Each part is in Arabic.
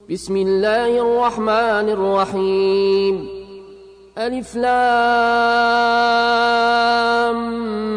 بسم الله الرحمن الرحيم. ألف لام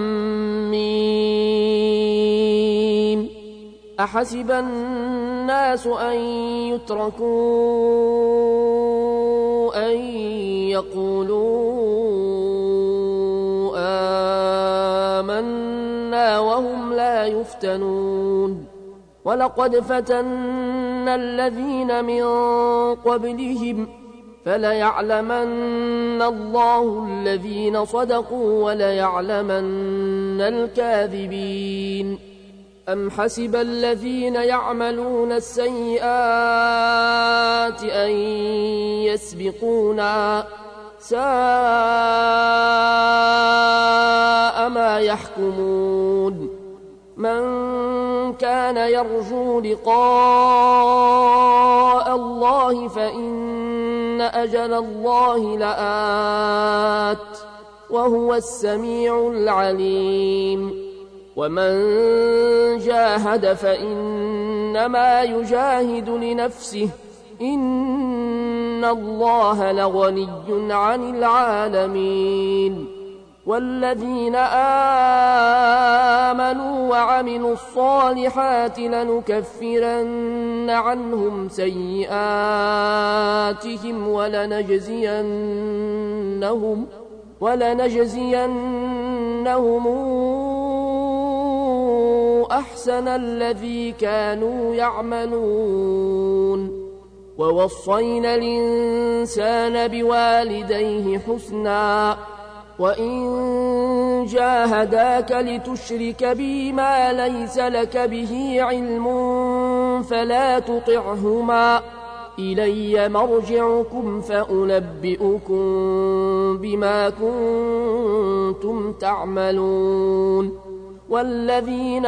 ميم. أحسب الناس أن يتركوا أن يقولوا آمنا وهم لا يفتنون. ولقد فتنا الذين من قبلهم فليعلمن الله الذين صدقوا وليعلمن الكاذبين. أم حسب الذين يعملون السيئات أن يسبقونا ساء ما يحكمون. من كان يرجو لقاء الله فإن أجل الله لآت وهو السميع العليم. ومن جاهد فإنما يجاهد لنفسه إن الله لغني عن العالمين. والذين آمنوا وعملوا الصالحات لنكفرن عنهم سيئاتهم ولنجزينهم أحسن الذي كانوا يعملون. ووصينا الإنسان بوالديه حسنا وإن جاهداك لتشرك بي ما ليس لك به علم فلا تطعهما إلي مرجعكم فأنبئكم بما كنتم تعملون. والذين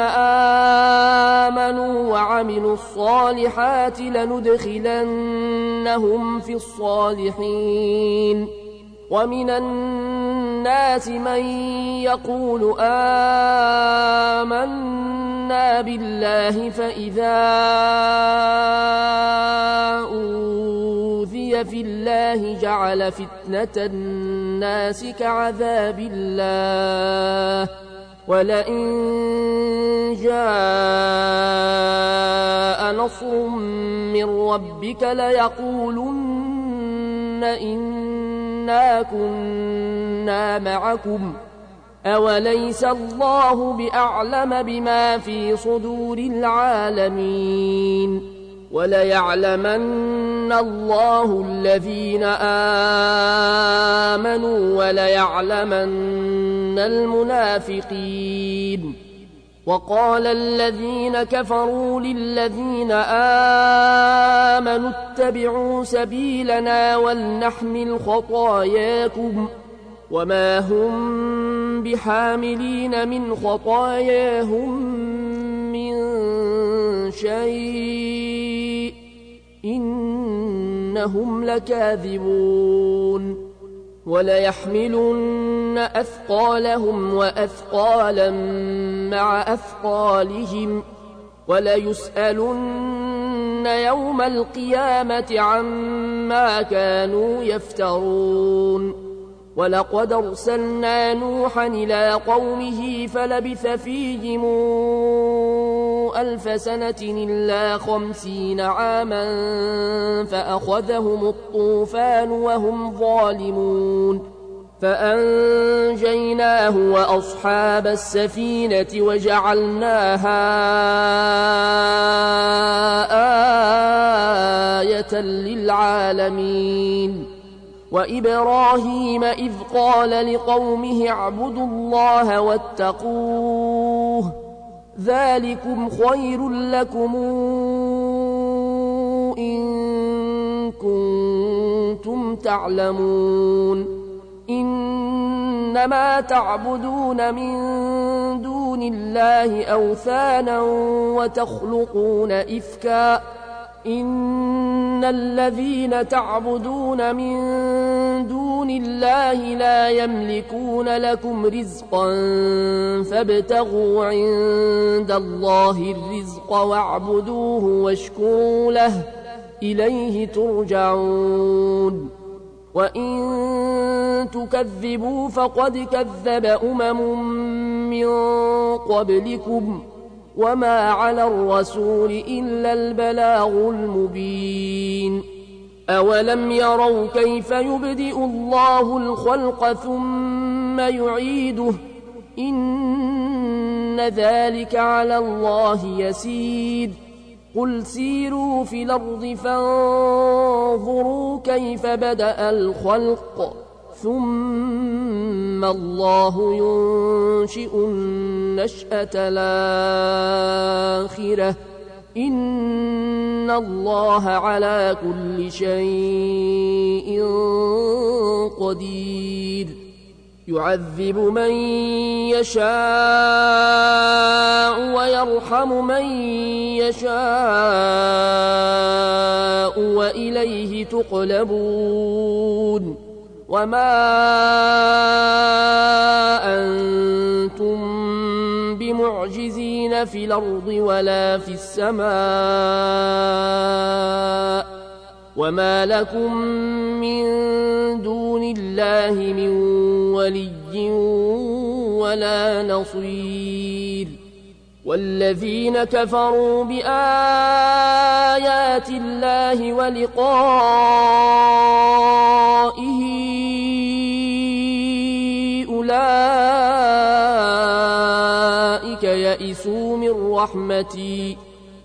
آمنوا وعملوا الصالحات لندخلنهم في الصالحين. ومن الناس من يقول آمنا بالله فإذا أوذي في الله جعل فتنة الناس كعذاب الله ولئن جاء نصر من ربك ليقولن إنا كنا معكم أوليس الله بأعلم بما في صدور العالمين. وليعلمن الله الذين آمنوا وليعلمن المنافقين. وقال الذين كفروا للذين آمنوا اتبعوا سبيلنا ولنحمل خطاياكم وما هم بحاملين من خطاياهم من شيء إنهم لكاذبون. وليحملن أثقالهم وأثقالا مع أثقالهم وليسألن يوم القيامة عما كانوا يفترون. ولقد أرسلنا نوحا إلى قومه فلبث فيهم 1000 سنة إلا 50 عاما فأخذهم الطوفان وهم ظالمون فأنجيناه وأصحاب السفينة وجعلناها آية للعالمين. وإبراهيم إذ قال لقومه اعبدوا الله واتقوه ذلكم خير لكم إن كنتم تعلمون. إنما تعبدون من دون الله أوثانا وتخلقون إفكا إن الذين تعبدون من دون الله لا يملكون لكم رزقا فابتغوا عند الله الرزق واعبدوه واشكروا له إليه ترجعون وإن تكذبوا فقد كذب من قبلكم وما على الرسول إلا البلاغ المبين أولم يروا كيف يبدئ الله الخلق ثم يعيده إن ذلك على الله يسير قل سيروا في الأرض فانظروا كيف بدأ الخلق ثم الله ينشئ النشأة الآخرة إن الله على كل شيء قدير يعذب من يشاء ويرحم من يشاء وإليه تقلبون وما أنتم بمعجزين في الأرض ولا في السماء وما لكم من دون الله من ولي ولا نصير والذين كفروا بآيات الله ولقائه أولئك يئسوا من رحمتي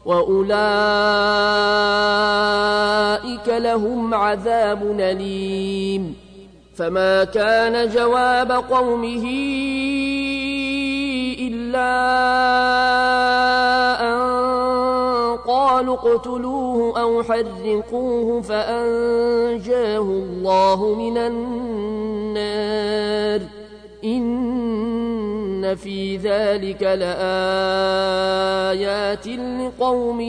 وأولئك لهم عذاب أليم فما كان جواب قومه إلا أن قالوا اقتلوه أو حرقوه فأنجاه الله من النار إن في ذلك لآيات لقوم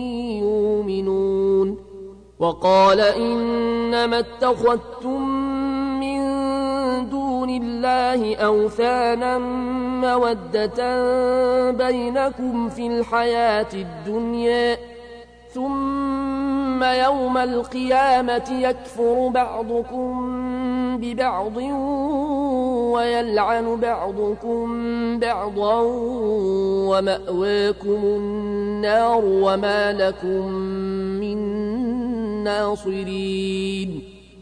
يؤمنون وقال إنما اتخذتم من دون الله أوثانا مودة بينكم في الحياة الدنيا ثم يوم القيامة يكفر بعضكم ببعض ويلعن بعضكم بعضا ومأواكم النار وما لكم من ناصرين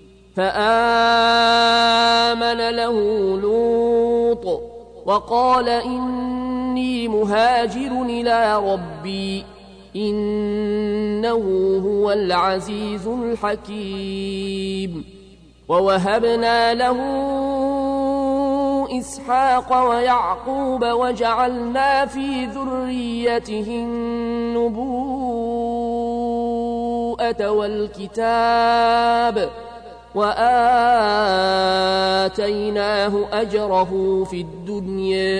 فآمن له لوط وقال إني مهاجر إلى ربي إنه هو العزيز الحكيم ووهبنا له إسحاق ويعقوب وجعلنا في ذريته النبوءة والكتاب وآتيناه أجره في الدنيا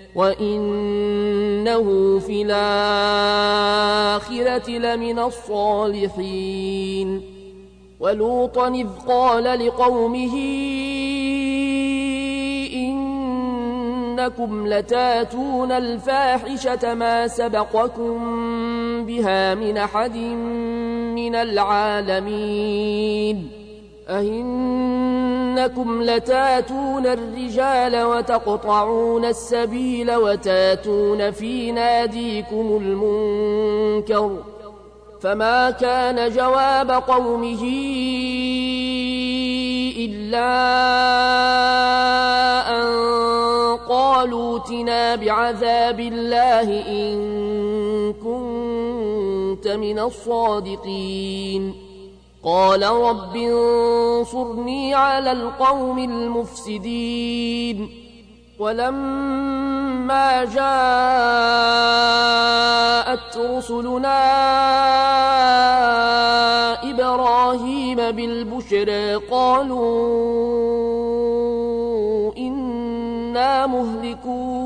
وإنه في الآخرة لمن الصالحين ولوطا إذ قال لقومه إنكم لتاتون الفاحشة ما سبقكم بها من أحد من العالمين أئنكم لتاتون الرجال وتقطعون السبيل وتاتون في ناديكم المنكر فما كان جواب قومه إلا أن قالوا ائتنا بعذاب الله إن كنت من الصادقين قال رب انصرني على القوم المفسدين ولما جاءت رسلنا إبراهيم بالبشرى قالوا إنا مهلكو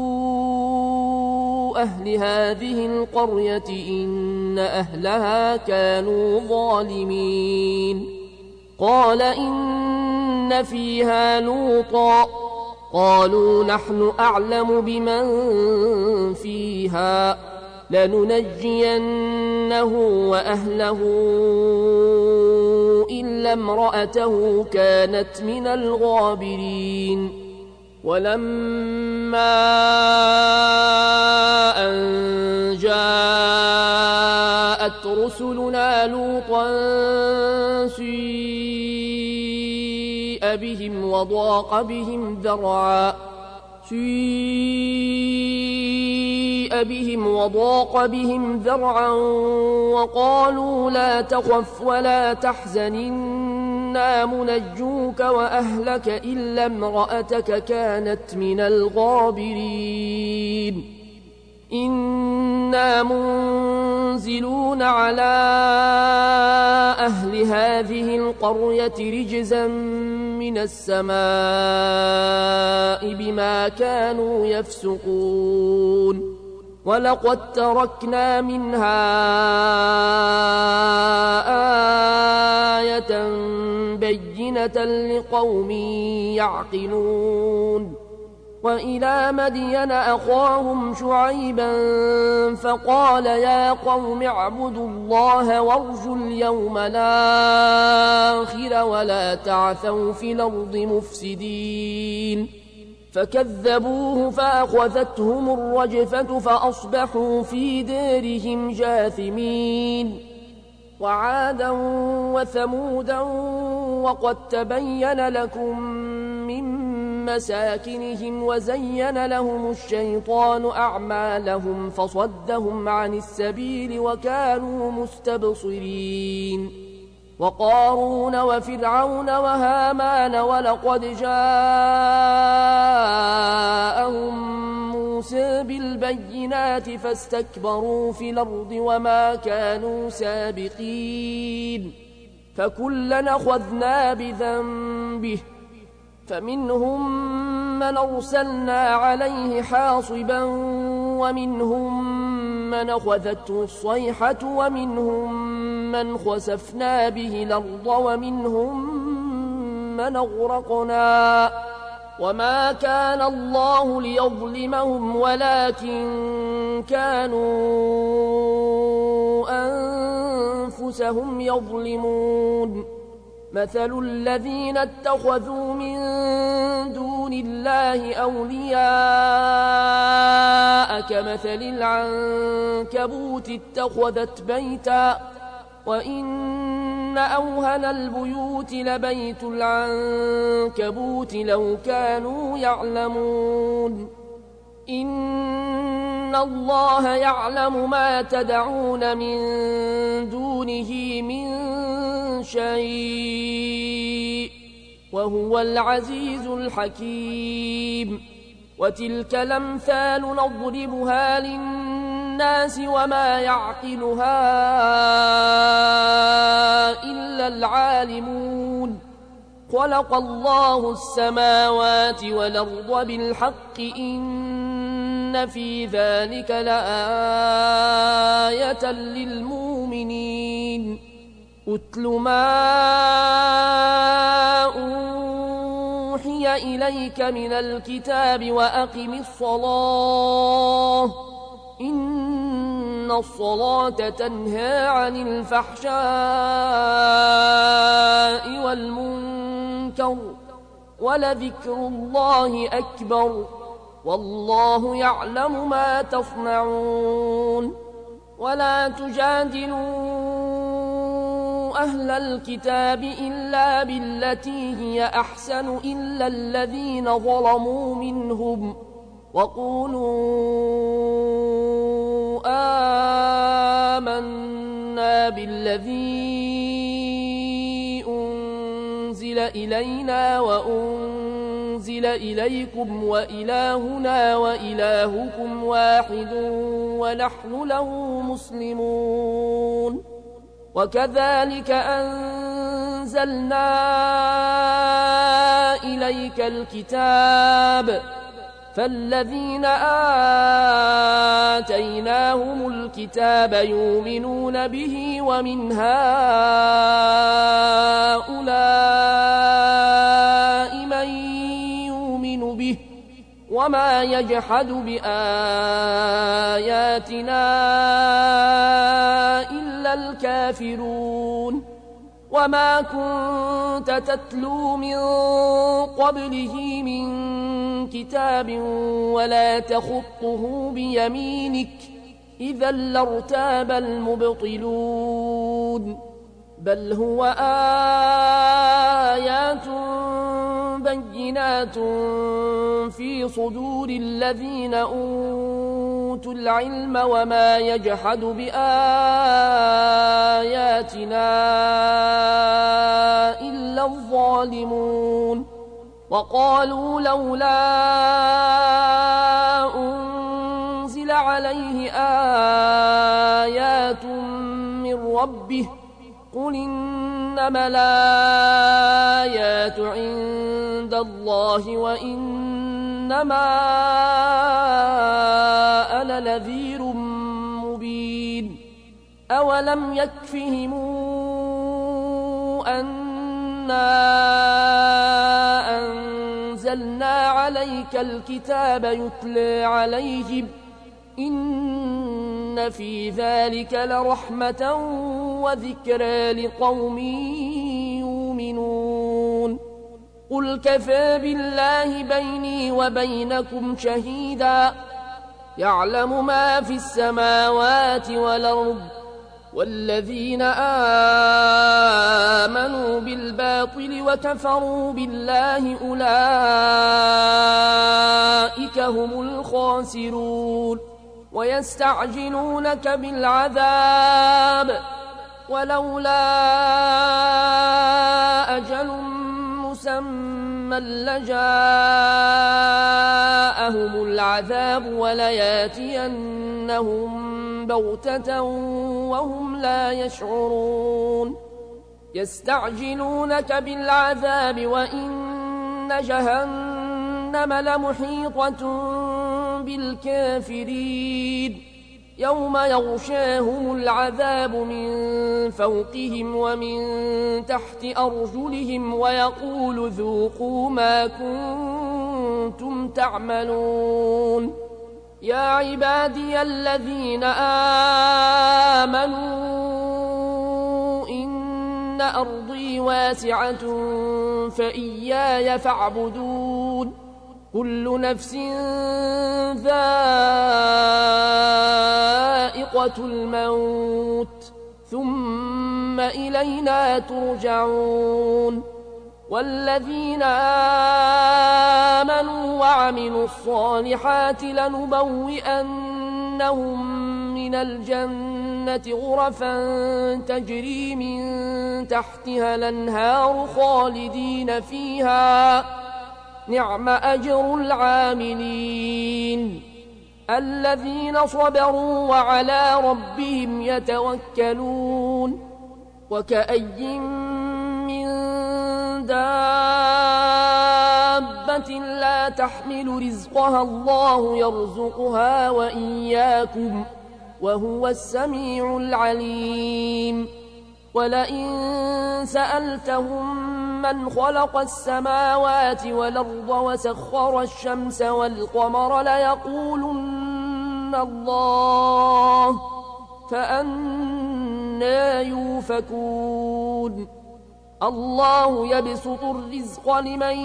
أهل هذه القرية إن أهلها كانوا ظالمين قال إن فيها لوطا قالوا نحن أعلم بمن فيها لننجينه وأهله إلا امرأته كانت من الغابرين ولما أن جاءت رسلنا لوطا سيء بهم وضاق بهم ذرعا وقالوا لا تخف ولا تحزن إنا منجوك وأهلك إلا امرأتك كانت من الغابرين إنا منزلون على أهل هذه القرية رجزا من السماء بما كانوا يفسقون ولقد تركنا منها آية بينة لقوم يعقلون وإلى مدين أخاهم شعيبا فقال يا قوم اعبدوا الله وارجوا اليوم الآخر ولا تعثوا في الأرض مفسدين فكذبوه فأخذتهم الرجفة فأصبحوا في دارهم جاثمين وعادا وثمودا وقد تبين لكم من مساكنهم وزين لهم الشيطان أعمالهم فصدهم عن السبيل وكانوا مستبصرين وقارون وفرعون وهامان ولقد جاءهم موسى بالبينات فاستكبروا في الأرض وما كانوا سابقين فكلا أخذنا بذنبه فمنهم من أرسلنا عليه حاصبا ومنهم من أخذته الصيحة ومنهم من خسفنا به الأرض ومنهم من أغرقنا وما كان الله ليظلمهم ولكن كانوا أنفسهم يظلمون مثل الذين اتخذوا من دون الله أولياء كمثل العنكبوت اتخذت بيتا وإن أوهن البيوت لبيت العنكبوت لو كانوا يعلمون إن الله يعلم ما تدعون من دونه من شيء وهو العزيز الحكيم وتلك الأمثال نضربها للناس وما يعقلها إلا العالمون خلق الله السماوات والأرض بالحق إن في ذلك لآية للمؤمنين أتل ما أوحي إليك من الكتاب وأقم الصلاة إن الصلاة تنهى عن الفحشاء والمنكر ولذكر الله أكبر والله يعلم ما تصنعون ولا تجادلوا أهل الكتاب إلا بالتي هي أحسن إلا الذين ظلموا منهم وقولوا آمنا بالذي أنزل إلينا وأنزل إليكم وإلهنا وإلهكم واحد ونحن له مسلمون وكذلك أنزلنا إليك الكتاب فالذين آتيناهم الكتاب يؤمنون به ومن هؤلاء من يؤمن به وما يجحد بآياتنا إلا الكافرون وما كنت تتلو من قبله من كتاب ولا تخطه بيمينك إذا لارتاب المبطلون بل هو آيات بينات في صدور الذين أوتوا العلم وما يجحد بآياتنا إلا الظالمون وقالوا لولا أنزل عليه آيات من ربه قل إنما الآيات عند الله وإنما أنا نذير مبين أولم يكفهم أنا أنزلنا عليك الكتاب يتلى عليهم إن في ذلك لرحمة وذكرى لقوم يؤمنون قل كفى بالله بيني وبينكم شهيدا يعلم ما في السماوات والأرض والذين آمنوا بالباطل وكفروا بالله أولئك هم الخاسرون ويستعجلونك بالعذاب ولولا أجل مسمى لجاءهم العذاب ولياتينهم بغتة وهم لا يشعرون يستعجلونك بالعذاب وإن جهنم لمحيطة بالكافرين يوم يغشاهم العذاب من فوقهم ومن تحت أرجلهم ويقول ذوقوا ما كنتم تعملون يا عبادي الذين آمنوا إن أرضي واسعة فإياي فاعبدون كل نفس ذائقة الموت ثم إلينا ترجعون والذين آمنوا وعملوا الصالحات لنبوئنهم من الجنة غرفا تجري من تحتها الأنهار خالدين فيها نعم أجر العاملين الذين صبروا وعلى ربهم يتوكلون وكأي من دابة لا تحمل رزقها الله يرزقها وإياكم وهو السميع العليم ولئن سألتهم من خلق السماوات والأرض وسخر الشمس والقمر ليقولن الله فأنى يؤفكون الله يبسط الرزق لمن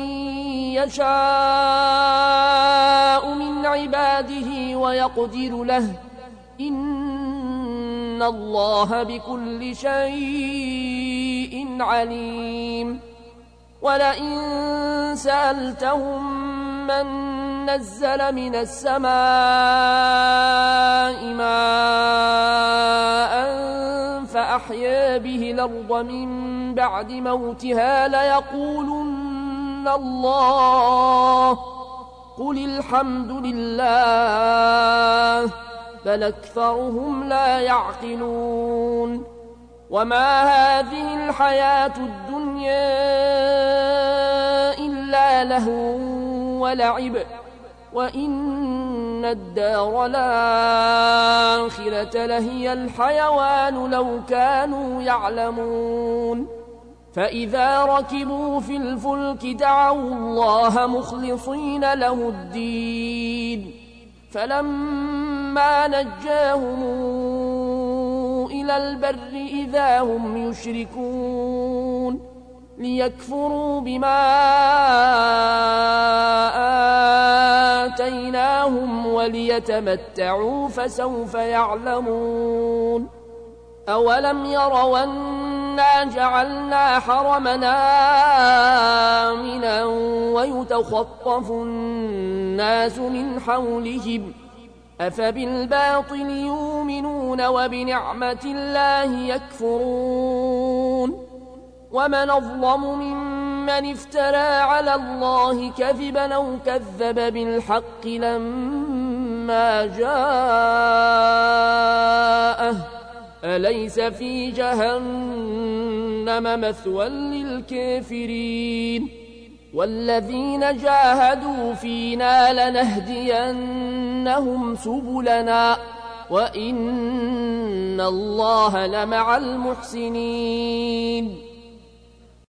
يشاء من عباده ويقدر له إن الله بكل شيء عليم ولئن سألتهم من نزل من السماء ماء فأحيا به الأرض من بعد موتها ليقولن الله قل الحمد لله بل أكثرهم لا يعقلون وما هذه الحياة الدنيا إلا لهو ولعب وإن الدار الآخرة لهي الحيوان لو كانوا يعلمون فإذا ركبوا في الفلك دعوا الله مخلصين له الدين فلما نجاهم إلى البر إذا هم يشركون ليكفروا بما آتيناهم وليتمتعوا فسوف يعلمون أولم يروا أنا جعلنا حرمنا آمنا ويتخطف الناس من حولهم أفبالباطل يؤمنون وبنعمة الله يكفرون ومن أظلم ممن افترى على الله كذبا أو كذب بالحق لما جاءه أليس في جهنم مثوى للكافرين والذين جاهدوا فينا لنهدينهم سبلنا وإن الله لمع المحسنين